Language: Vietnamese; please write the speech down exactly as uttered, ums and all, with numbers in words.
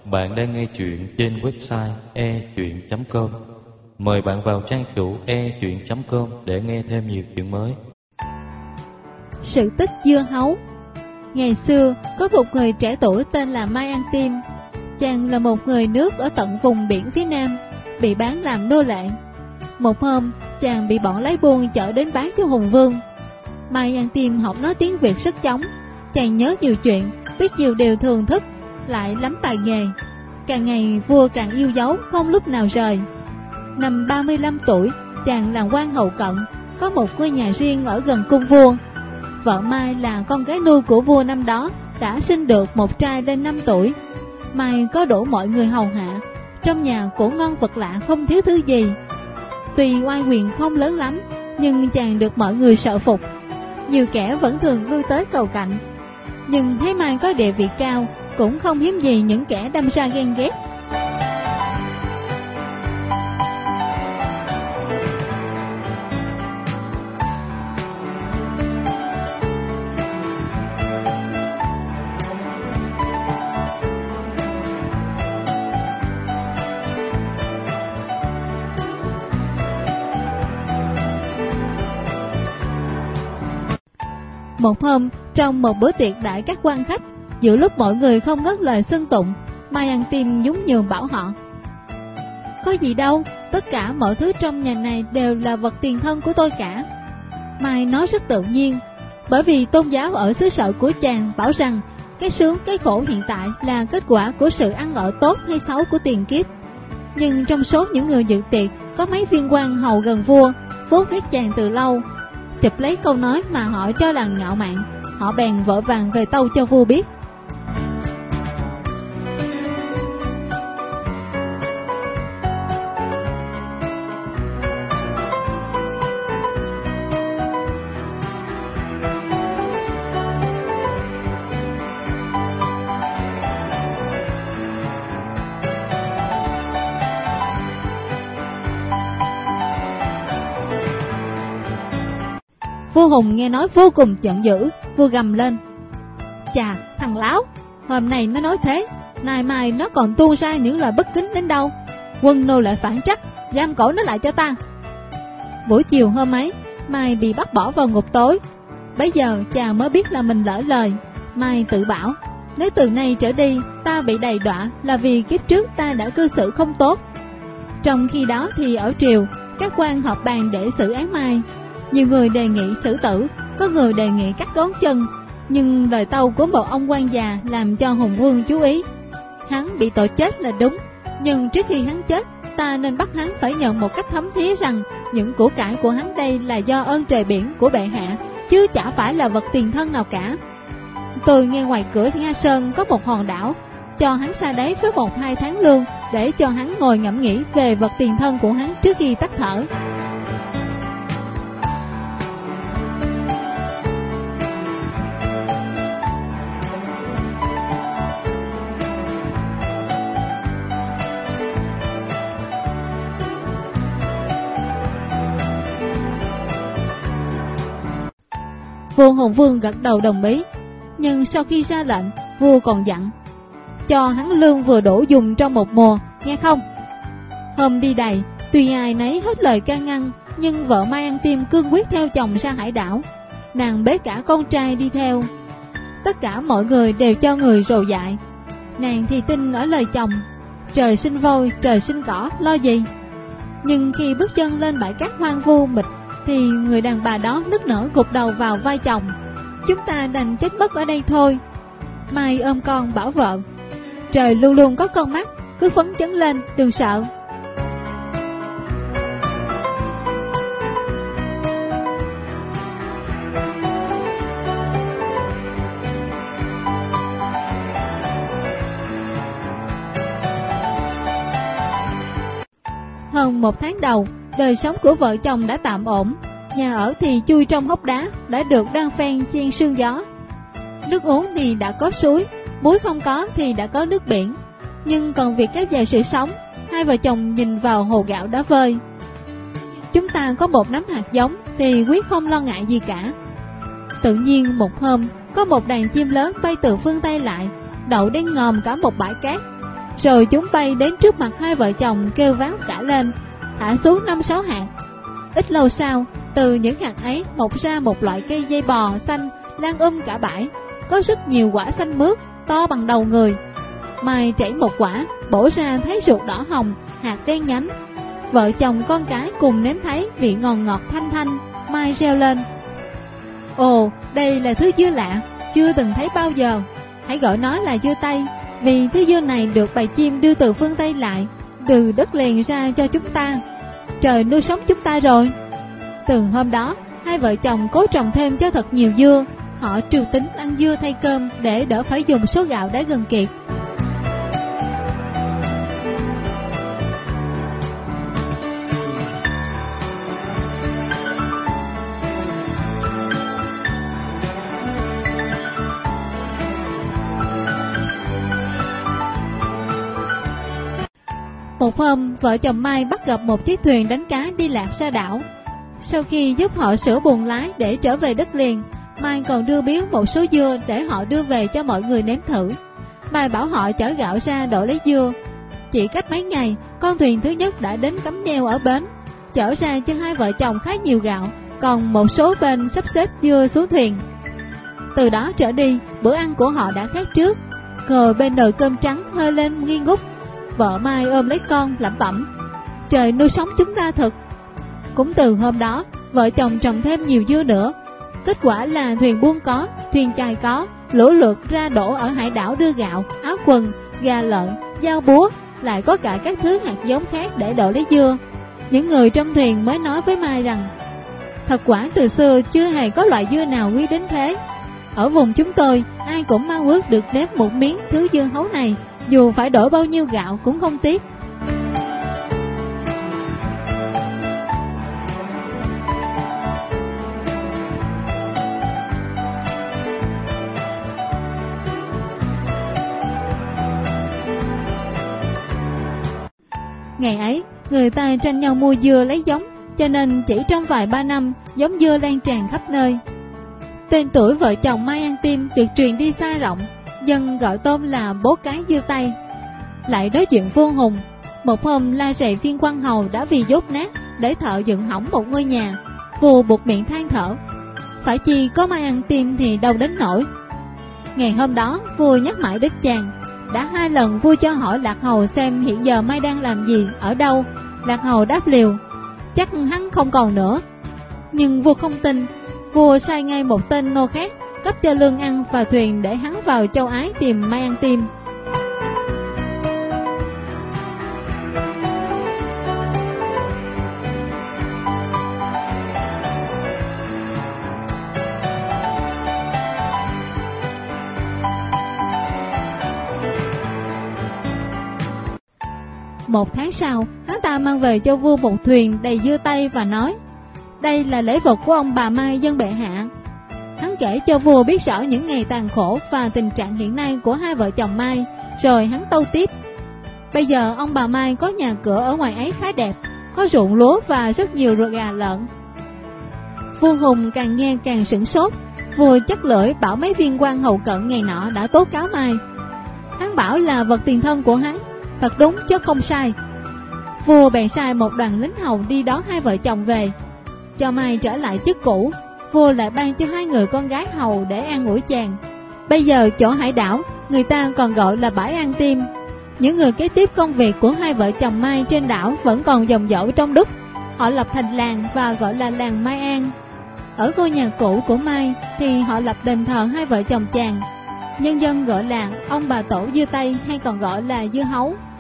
Bạn đang nghe chuyện trên website e chuyện chấm com. Mời bạn vào trang chủ e chuyện chấm com để nghe thêm nhiều chuyện mới. Sự tích dưa hấu. Ngày xưa, có một người trẻ tuổi tên là Mai Ăn Tim. Chàng là một người nước ở tận vùng biển phía Nam, bị bán làm nô lệ. Một hôm, chàng bị bọn lái buôn chở đến bán cho Hùng Vương. Mai Ăn Tim học nói tiếng Việt rất chóng, chàng nhớ nhiều chuyện, biết nhiều điều thường thức, lại lắm tài nghề. Càng ngày vua càng yêu dấu, không lúc nào rời. Năm ba mươi lăm tuổi, chàng làm quan hậu cận, có một ngôi nhà riêng ở gần cung vua. Vợ Mai là con gái nuôi của vua năm đó, đã sinh được một trai lên năm tuổi. Mai có đủ mọi người hầu hạ, trong nhà củ ngon vật lạ không thiếu thứ gì. Tuy oai quyền không lớn lắm, nhưng chàng được mọi người sợ phục. Nhiều kẻ vẫn thường lui tới cầu cạnh, nhưng thấy Mai có địa vị cao, cũng không hiếm gì những kẻ đâm ra ghen ghét. Một hôm, trong một bữa tiệc đại các quan khách, giữa lúc mọi người không ngớt lời xưng tụng, Mai Ăn Tim nhún nhường bảo họ: "Có gì đâu, tất cả mọi thứ trong nhà này đều là vật tiền thân của tôi cả." Mai nói rất tự nhiên, bởi vì tôn giáo ở xứ sở của chàng bảo rằng cái sướng cái khổ hiện tại là kết quả của sự ăn ở tốt hay xấu của tiền kiếp. Nhưng trong số những người dự tiệc có mấy viên quan hầu gần vua, vốn ghét chàng từ lâu. Chụp lấy câu nói mà họ cho là ngạo mạn, họ bèn vội vàng về tâu cho vua biết. Vua Hùng nghe nói vô cùng giận dữ, vua gầm lên: "Chà, thằng láo, hôm nay nó nói thế, nay mai nó còn tuôn ra những lời bất kính đến đâu. Quân nô lệ phản trắc, giam cổ nó lại cho ta." Buổi chiều hôm ấy, Mai bị bắt bỏ vào ngục tối. Bấy giờ chàng mới biết là mình lỡ lời. Mai tự bảo: "Nếu từ nay trở đi ta bị đầy đọa là vì kiếp trước ta đã cư xử không tốt." Trong khi đó thì ở triều, các quan họp bàn để xử án Mai. Nhiều người đề nghị xử tử, có người đề nghị cắt ngón chân, nhưng lời tâu của một ông quan già làm cho Hùng Vương chú ý. Hắn bị tội chết là đúng, nhưng trước khi hắn chết, ta nên bắt hắn phải nhận một cách thấm thía rằng những của cải của hắn đây là do ơn trời biển của bệ hạ, chứ chả phải là vật tiền thân nào cả. Tôi nghe ngoài cửa Nga Sơn có một hòn đảo, cho hắn ra đấy với một hai tháng lương, để cho hắn ngồi ngẫm nghĩ về vật tiền thân của hắn trước khi tắt thở. Vua Hùng Vương gật đầu đồng ý, nhưng sau khi ra lệnh, vua còn dặn: "Cho hắn lương vừa đủ dùng trong một mùa, nghe không?" Hôm đi đầy, tuy ai nấy hết lời can ngăn, nhưng vợ Mai Ăn Tim cương quyết theo chồng ra hải đảo. Nàng bế cả con trai đi theo. Tất cả mọi người đều cho người rồ dại. Nàng thì tin ở lời chồng: trời sinh voi, trời sinh cỏ, lo gì. Nhưng khi bước chân lên bãi cát hoang vu mịt, thì người đàn bà đó nức nở gục đầu vào vai chồng: "Chúng ta đành chết mất ở đây thôi." Mai ôm con bảo vợ: "Trời luôn luôn có con mắt, cứ phấn chấn lên, đừng sợ." Hơn một tháng đầu, đời sống của vợ chồng đã tạm ổn. Nhà ở thì chui trong hốc đá, đã được đan phen chen sương gió. Nước uống thì đã có suối, muối không có thì đã có nước biển. Nhưng còn việc kéo dài sự sống, hai vợ chồng nhìn vào hồ gạo đá vơi. Chúng ta có một nắm hạt giống thì quyết không lo ngại gì cả. Tự nhiên một hôm, có một đàn chim lớn bay từ phương Tây lại, đậu đen ngòm cả một bãi cát. Rồi chúng bay đến trước mặt hai vợ chồng kêu váo cả lên, thả xuống năm sáu hạt. Ít lâu sau, từ những hạt ấy mọc ra một loại cây dây bò xanh lan um cả bãi, có rất nhiều quả xanh mướt to bằng đầu người. Mai trảy một quả, bổ ra thấy ruột đỏ hồng, hạt đen nhánh. Vợ chồng con cái cùng nếm thấy vị ngon ngọt thanh thanh. Mai reo lên: ồ, đây là thứ dưa lạ, chưa từng thấy bao giờ. Hãy gọi nó là dưa Tây, vì thứ dưa này được bầy chim đưa từ phương Tây lại, từ đất liền ra cho chúng ta. Trời nuôi sống chúng ta rồi. Từ hôm đó, hai vợ chồng cố trồng thêm cho thật nhiều dưa. Họ trù tính ăn dưa thay cơm để đỡ phải dùng số gạo đã gần kiệt. Một hôm, vợ chồng Mai bắt gặp một chiếc thuyền đánh cá đi lạc ra đảo. Sau khi giúp họ sửa buồng lái để trở về đất liền, Mai còn đưa biếu một số dưa để họ đưa về cho mọi người nếm thử. Mai bảo họ chở gạo ra đổ lấy dưa. Chỉ cách mấy ngày, con thuyền thứ nhất đã đến cắm neo ở bến, chở ra cho hai vợ chồng khá nhiều gạo, còn một số bên sắp xếp dưa xuống thuyền. Từ đó trở đi, bữa ăn của họ đã khác trước. Ngồi bên nồi cơm trắng hơi lên nghi ngút, vợ Mai ôm lấy con lẩm bẩm: trời nuôi sống chúng ta thật. Cũng từ hôm đó, vợ chồng trồng thêm nhiều dưa nữa. Kết quả là thuyền buôn có, thuyền chài có, lũ lượt ra đổ ở hải đảo đưa gạo, áo quần, gà lợn, dao búa, lại có cả các thứ hạt giống khác để đổ lấy dưa. Những người trong thuyền mới nói với Mai rằng: thật quả từ xưa chưa hề có loại dưa nào quý đến thế. Ở vùng chúng tôi, ai cũng mong ước được nếm một miếng thứ dưa hấu này, dù phải đổ bao nhiêu gạo cũng không tiếc. Ngày ấy, người ta tranh nhau mua dưa lấy giống, cho nên chỉ trong vài ba năm, giống dưa lan tràn khắp nơi. Tên tuổi vợ chồng Mai An Tim được truyền đi xa rộng, dân gọi tôm là bố cái dưa Tây. Lại nói chuyện Vua Hùng. Một hôm, la rầy Phiên Quan Hầu đã vì dốt nát để thợ dựng hỏng một ngôi nhà. Vua buộc miệng than thở: phải chi có Mai An Tim thì đâu đến nổi. Ngày hôm đó, vua nhắc mãi đến chàng. Đã hai lần vua cho hỏi Lạc Hầu xem hiện giờ Mai đang làm gì, ở đâu. Lạc Hầu đáp liều: chắc hắn không còn nữa. Nhưng vua không tin. Vua sai ngay một tên nô khác cấp cho lương ăn và thuyền để hắn vào châu Ái tìm Mai An Tim. Một tháng sau, hắn ta mang về cho vua một thuyền đầy dưa Tây và nói: đây là lễ vật của ông bà Mai dân bệ hạ. Hắn kể cho vua biết rõ những ngày tàn khổ và tình trạng hiện nay của hai vợ chồng Mai, rồi hắn tâu tiếp: bây giờ ông bà Mai có nhà cửa ở ngoài ấy khá đẹp, có ruộng lúa và rất nhiều gà lợn. Vua Hùng càng nghe càng sửng sốt. Vua chắc lưỡi bảo mấy viên quan hầu cận ngày nọ đã tố cáo Mai. Hắn bảo là vật tiền thân của hắn, thật đúng chứ không sai. Vua bèn sai một đoàn lính hầu đi đón hai vợ chồng về. Cho Mai trở lại chức cũ, vua lại ban cho hai người con gái hầu để an ủi chàng. Bây giờ chỗ hải đảo, người ta còn gọi là bãi An Tim. Những người kế tiếp công việc của hai vợ chồng Mai trên đảo vẫn còn dòng dõi trong đất. Họ lập thành làng và gọi là làng Mai An. Ở ngôi nhà cũ của Mai thì họ lập đền thờ hai vợ chồng chàng. Nhân dân gọi là ông bà tổ dưa Tây, hay còn gọi là dưa hấu.